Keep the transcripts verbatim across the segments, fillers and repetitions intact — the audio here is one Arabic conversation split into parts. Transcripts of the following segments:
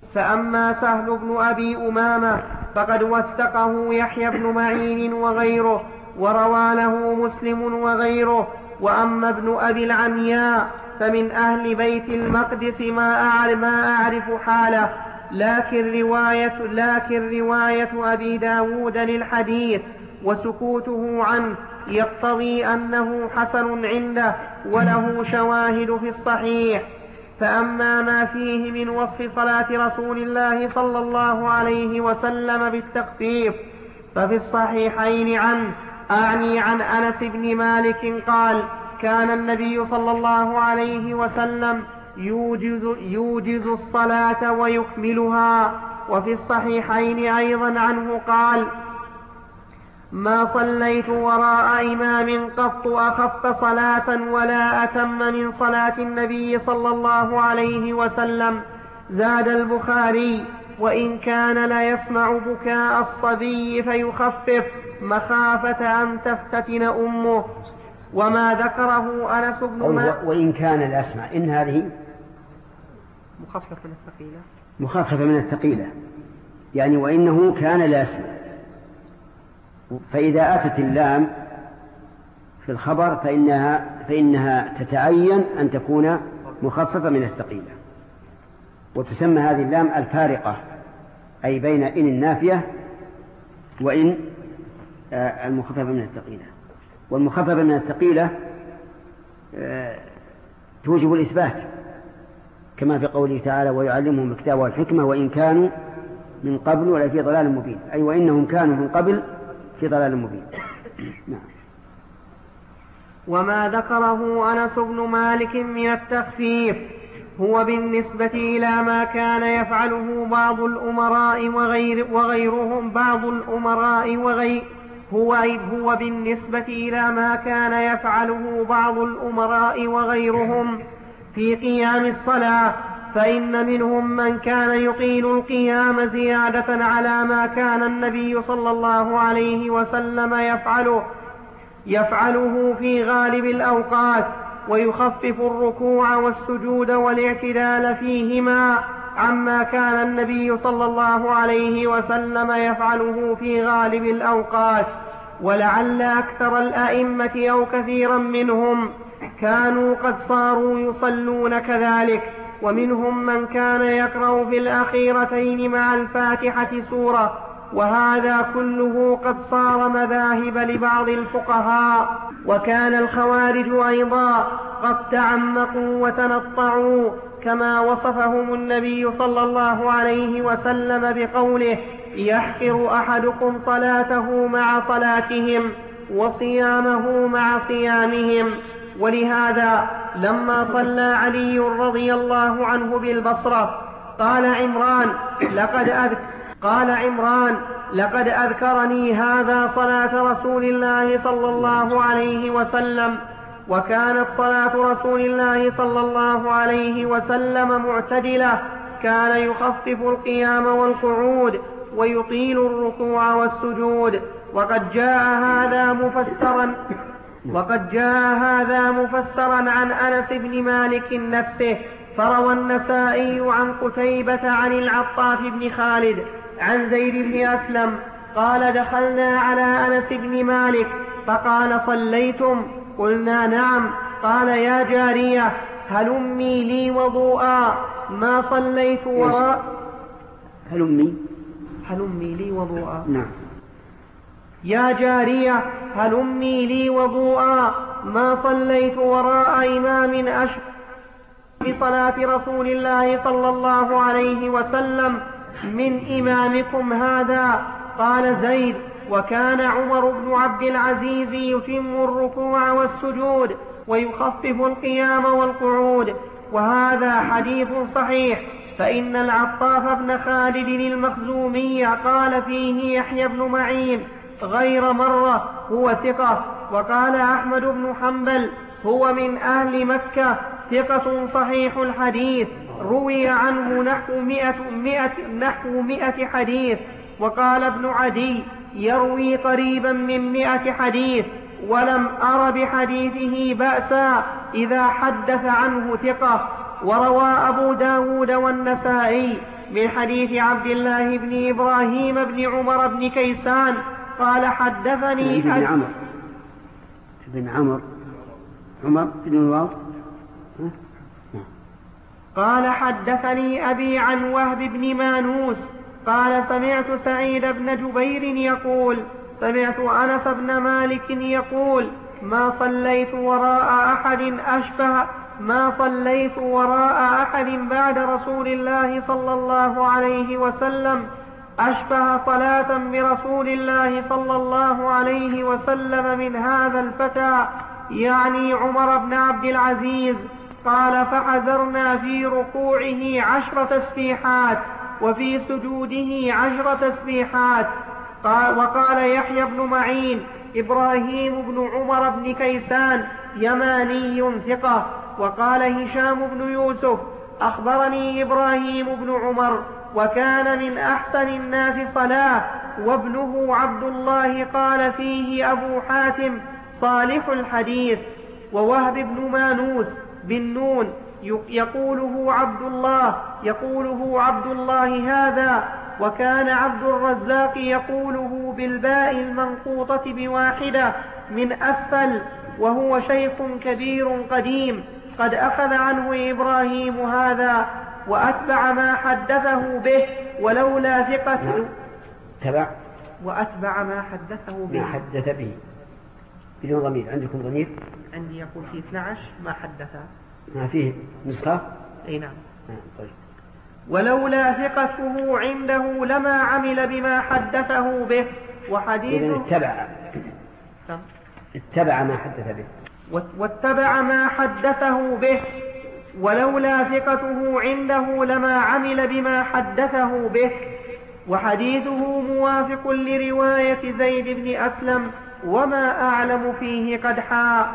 فأما سهل بن أبي أمامة فقد وثقه يحيى بن معين وغيره وروى له مسلم وغيره. وأما ابن أبي العمياء فمن أهل بيت المقدس ما أعرف, ما أعرف حاله، لكن رواية, لكن رواية أبي داود للحديث وسكوته عنه يقتضي أنه حسن عنده وله شواهد في الصحيح. فأما ما فيه من وصف صلاة رسول الله صلى الله عليه وسلم بالتخفيف ففي الصحيحين عنه، أعني عن أنس بن مالك قال: كان النبي صلى الله عليه وسلم يوجز, يوجز الصلاة ويكملها. وفي الصحيحين أيضا عنه قال: ما صليت وراء إمام قط أخف صلاة ولا أتم من صلاة النبي صلى الله عليه وسلم. زاد البخاري: وإن كان لا يسمع بكاء الصبي فيخفف مخافة أن تفتتن أمه. وما ذكره أنس بن مالك. وإن كان لا يسمع، إن هذه مخففة من الثقيلة، مخففة من الثقيلة، يعني وإنه كان لا يسمع. فإذا أتت اللام في الخبر فإنها, فإنها تتعين أن تكون مخففة من الثقيلة، وتسمى هذه اللام الفارقة، أي بين إن النافية وإن المخففة من الثقيلة. والمخففة من الثقيلة توجب الإثبات، كما في قوله تعالى: ويعلمهم الكتاب والحكمة وإن كانوا من قبل ولا في ضلال مبين، أي وإنهم كانوا من قبل في ضلال مبين. نعم. وما ذكره أنس بن مالك من التخفيف هو بالنسبة إلى ما كان يفعله بعض الأمراء وغير وغيرهم بعض الأمراء وغير هو, هو بالنسبة إلى ما كان يفعله بعض الأمراء وغيرهم في قيام الصلاة، فإن منهم من كان يطيل القيام زيادة على ما كان النبي صلى الله عليه وسلم يفعله يفعله في غالب الأوقات، ويخفف الركوع والسجود والاعتدال فيهما عما كان النبي صلى الله عليه وسلم يفعله في غالب الأوقات. ولعل أكثر الأئمة أو كثيرا منهم كانوا قد صاروا يصلون كذلك، ومنهم من كان يقرأ في الأخيرتين مع الفاتحة سورة، وهذا كله قد صار مذاهب لبعض الفقهاء. وكان الخوارج أيضا قد تعمقوا وتنطعوا كما وصفهم النبي صلى الله عليه وسلم بقوله: يحقر أحدكم صلاته مع صلاتهم وصيامه مع صيامهم. ولهذا لما صلى علي رضي الله عنه بالبصرة قال عمران لقد أذكر قال عمران لقد أذكرني هذا صلاة رسول الله صلى الله عليه وسلم. وكانت صلاة رسول الله صلى الله عليه وسلم معتدلة، كان يخفف القيام والقعود ويطيل الركوع والسجود. وقد جاء هذا مفسرا وقد جاء هذا مفسرا عن أنس بن مالك نفسه. فروى النسائي عن قتيبة عن العطاف بن خالد عن زيد بن أسلم قال: دخلنا على أنس بن مالك فقال: صليتم؟ قلنا: نعم. قال: يا جارية هلمي لي وضوءا ما صليت وراء هلمي هلمي لي وضوءا نعم يا جارية هلمي لي وضوءا ما صليت وراء إمام أشبه بصلاة رسول الله صلى الله عليه وسلم من إمامكم هذا. قال زيد: وكان عمر بن عبد العزيز يتم الركوع والسجود ويخفف القيام والقعود. وهذا حديث صحيح، فإن العطاف بن خالد المخزومي قال فيه يحيى بن معين غير مرة هو ثقة. وقال أحمد بن حنبل هو من أهل مكة ثقة صحيح الحديث، روي عنه نحو مئة, مئة, نحو مئة حديث. وقال ابن عدي يروي قريبا من مئة حديث، ولم أر بحديثه بأسا إذا حدث عنه ثقة. وروى أبو داود والنسائي من حديث عبد الله بن إبراهيم بن عمر بن كيسان قال حدثني بن عمر بن عمر عمر بن الواو قال حدثني أبي عن وهب بن مانوس قال سمعت سعيد بن جبير يقول سمعت أنس بن مالك يقول ما صليت وراء أحد أشبه ما صليت وراء أحد بعد رسول الله صلى الله عليه وسلم أشبه صلاة برسول الله صلى الله عليه وسلم من هذا الفتى يعني عمر بن عبد العزيز. قال فحزرنا في ركوعه عشر تسبيحات وفي سجوده عشر تسبيحات. قال وقال يحيى بن معين إبراهيم بن عمر بن كيسان يماني ثقة. وقال هشام بن يوسف أخبرني إبراهيم بن عمر وكان من أحسن الناس صلاة وابنه عبد الله قال فيه أبو حاتم صالح الحديث. ووهب بن مانوس بالنون يقوله عبد الله يقوله عبد الله هذا. وكان عبد الرزاق يقوله بالباء المنقوطة بواحدة من أسفل وهو شيخ كبير قديم قد أخذ عنه إبراهيم هذا وأتبع ما حدثه به ولولا ثقة تبع وأتبع ما حدثه به ما حدث به بدون ضمير. عندكم ضمير؟ عندي يقول في اثني عشر ما حدث ما فيه نسخة؟ أي نعم. طيب. ولولا ثقته عنده لما عمل بما حدثه به. وحديثه إذن اتبع سم. اتبع ما حدث به واتبع ما حدثه به ولولا ثقته عنده لما عمل بما حدثه به. وحديثه موافق لرواية زيد بن أسلم وما أعلم فيه قدحا.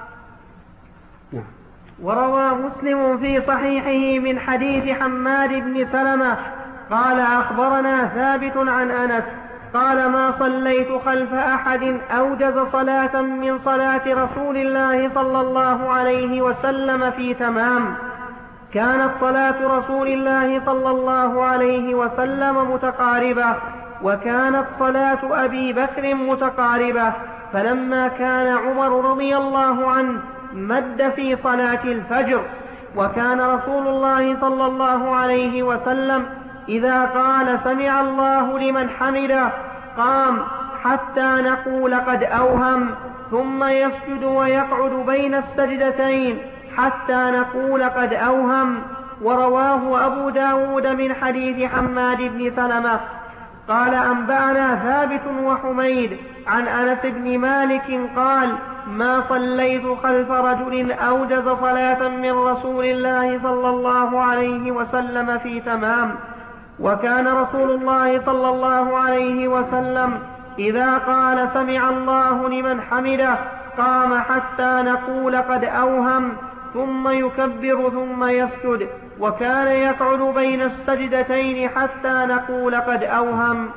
وروى مسلم في صحيحه من حديث حماد بن سلمة قال أخبرنا ثابت عن أنس قال ما صليت خلف أحد أوجز صلاة من صلاة رسول الله صلى الله عليه وسلم في تمام. كانت صلاة رسول الله صلى الله عليه وسلم متقاربة وكانت صلاة أبي بكر متقاربة. فلما كان عمر رضي الله عنه مد في صلاة الفجر. وكان رسول الله صلى الله عليه وسلم إذا قال سمع الله لمن حمده قام حتى نقول قد أوهم ثم يسجد ويقعد بين السجدتين حتى نقول قد أوهم. ورواه أبو داود من حديث حماد بن سلمة قال أنبأنا ثابت وحميد عن أنس بن مالك قال ما صليت خلف رجل أوجز صلاة من رسول الله صلى الله عليه وسلم في تمام. وكان رسول الله صلى الله عليه وسلم إذا قال سمع الله لمن حمده قام حتى نقول قد أوهم ثم يكبر ثم يسجد وكان يقعد بين السجدتين حتى نقول قد أوهم.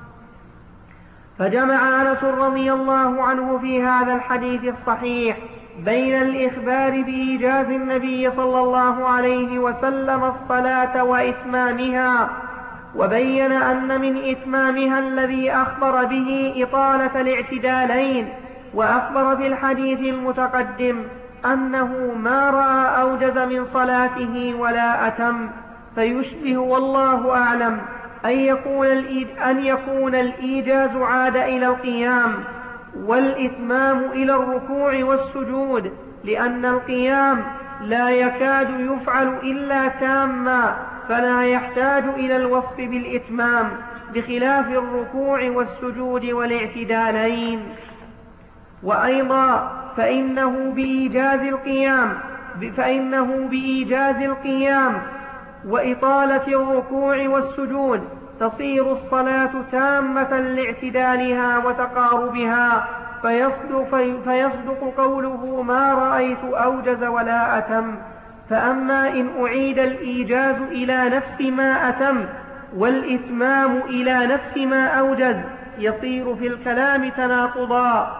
فجمع أنس رضي الله عنه في هذا الحديث الصحيح بين الإخبار بإيجاز النبي صلى الله عليه وسلم الصلاة وإتمامها وبين أن من إتمامها الذي أخبر به إطالة الاعتدالين. وأخبر في الحديث المتقدم أنه ما رأى أوجز من صلاته ولا أتم. فيشبه والله أعلم أن يكون, أن يكون الإيجاز عاد إلى القيام والإتمام إلى الركوع والسجود لأن القيام لا يكاد يفعل إلا تاما فلا يحتاج إلى الوصف بالإتمام بخلاف الركوع والسجود والاعتدالين. وأيضا فإنه بإيجاز القيام فإنه بإيجاز القيام وإطالة الركوع والسجود تصير الصلاة تامة لاعتدالها وتقاربها فيصدق, فيصدق قوله ما رأيت أوجز ولا أتم. فأما إن أعيد الإيجاز إلى نفس ما أتم والإتمام إلى نفس ما أوجز يصير في الكلام تناقضا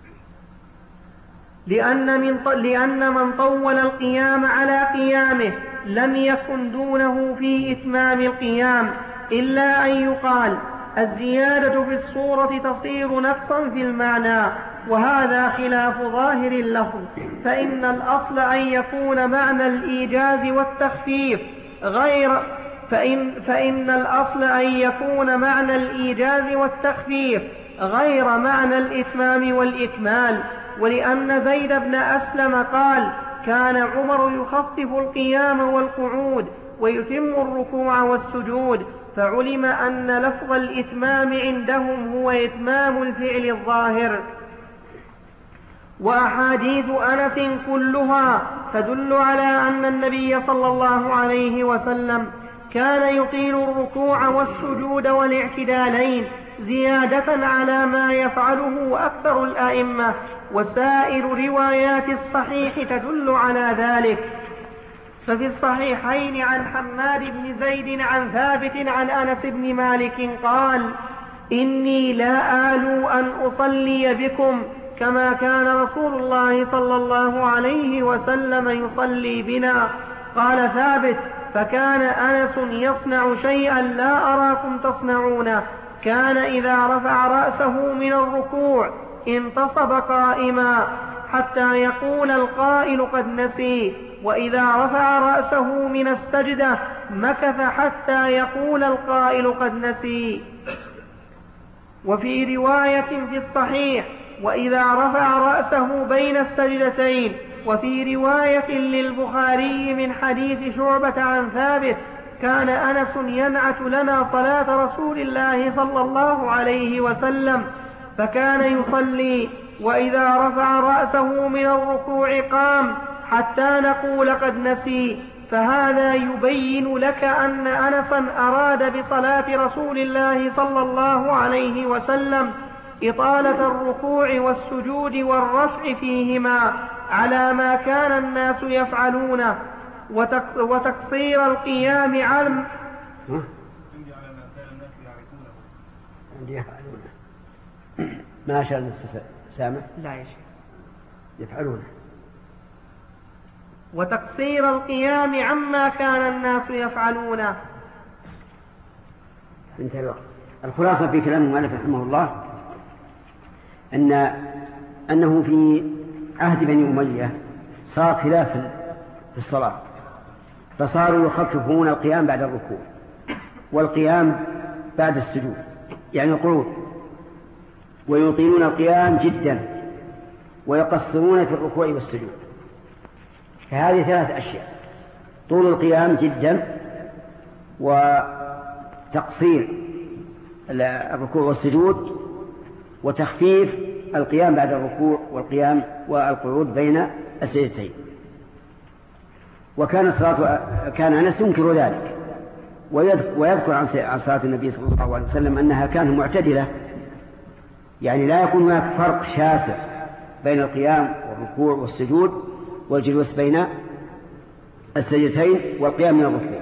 لأن من, لأن من طول القيام على قيامه لم يكن دونه في إتمام القيام، إلا أن يقال الزيادة في الصورة تصير نقصا في المعنى، وهذا خلاف ظاهر اللفظ، فإن الأصل أن يكون معنى الإيجاز والتخفيف غير فإن, فإن الأصل أن يكون معنى الإيجاز والتخفيف غير معنى الإتمام والإكمال. ولأن زيد بن أسلم قال كان عمر يخفف القيام والقعود ويتم الركوع والسجود، فعلم أن لفظ الإتمام عندهم هو إتمام الفعل الظاهر. وأحاديث أنس كلها تدل على أن النبي صلى الله عليه وسلم كان يطيل الركوع والسجود والاعتدالين زيادة على ما يفعله أكثر الأئمة، وسائر روايات الصحيح تدل على ذلك. ففي الصحيحين عن حماد بن زيد عن ثابت عن أنس بن مالك قال إني لا آلو أن أصلي بكم كما كان رسول الله صلى الله عليه وسلم يصلي بنا. قال ثابت فكان أنس يصنع شيئا لا أراكم تصنعونه، كان إذا رفع رأسه من الركوع انتصب قائما حتى يقول القائل قد نسي، وإذا رفع رأسه من السجدة مكث حتى يقول القائل قد نسي. وفي رواية في الصحيح وإذا رفع رأسه بين السجدتين. وفي رواية للبخاري من حديث شعبة عن ثابت كان أنس ينعت لنا صلاة رسول الله صلى الله عليه وسلم، فكان يصلي وإذا رفع رأسه من الركوع قام حتى نقول قد نسي. فهذا يبين لك أن أنسا أراد بصلاة رسول الله صلى الله عليه وسلم إطالة الركوع والسجود والرفع فيهما على ما كان الناس يفعلونه، وتقصير القيام عن ما شاء الله سامع لا يا شيخ يفعلونه، وتقصير القيام عما كان الناس يفعلونه. انتهى الوقت. الخلاصة في كلام المؤلف رحمه الله أن أنه في عهد بني أمية صار خلاف في الصلاة، فصاروا يخففون القيام بعد الركوع والقيام بعد السجود، يعني القعود، ويطيلون القيام جدا ويقصرون في الركوع والسجود. فهذه ثلاث أشياء: طول القيام جدا، وتقصير الركوع والسجود، وتخفيف القيام بعد الركوع والقيام والقعود بين السجدتين. وكان الصلاة كان أنس ينكر ذلك، ويذكر عن صلاة النبي صلى الله عليه وسلم أنها كانت معتدلة، يعني لا يكون هناك فرق شاسع بين القيام والركوع والسجود والجلوس بين السجدتين والقيام من الركوع.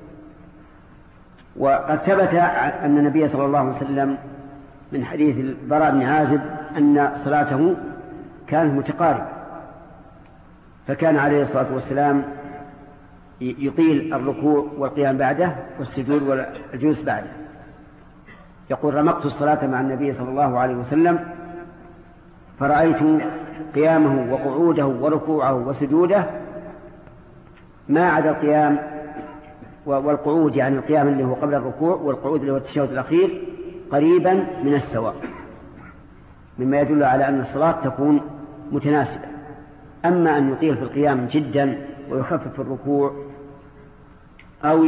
وقد ثبت أن النبي صلى الله عليه وسلم من حديث البراء بن عازب أن صلاته كانت متقاربة، فكان عليه الصلاة والسلام يطيل الركوع والقيام بعده والسجود والجلوس بعده. يقول: رمقت الصلاة مع النبي صلى الله عليه وسلم فرأيت قيامه وقعوده وركوعه وسجوده ما عدا القيام والقعود، يعني القيام اللي هو قبل الركوع والقعود اللي هو التشهد الأخير، قريبا من السواء، مما يدل على أن الصلاة تكون متناسبة. أما أن يطيل في القيام جدا ويخفف في الركوع أو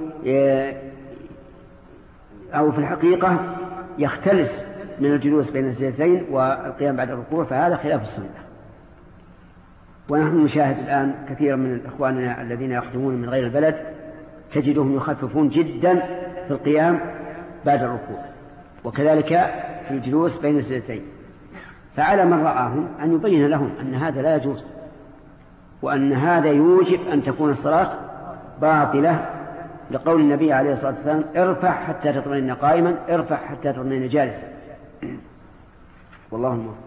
أو في الحقيقة يختلس من الجلوس بين السجدتين والقيام بعد الركوع، فهذا خلاف السنة. ونحن نشاهد الآن كثيرا من إخواننا الذين يقدمون من غير البلد تجدهم يخففون جدا في القيام بعد الركوع، وكذلك في الجلوس بين السجدتين. فعلى من رآهم أن يبين لهم أن هذا لا يجوز، وأن هذا يوجب أن تكون الصلاة باطلة، لقول النبي عليه الصلاة والسلام: ارفع حتى تطمئن قائما، ارفع حتى تطمئن جالسا. والله الموفق.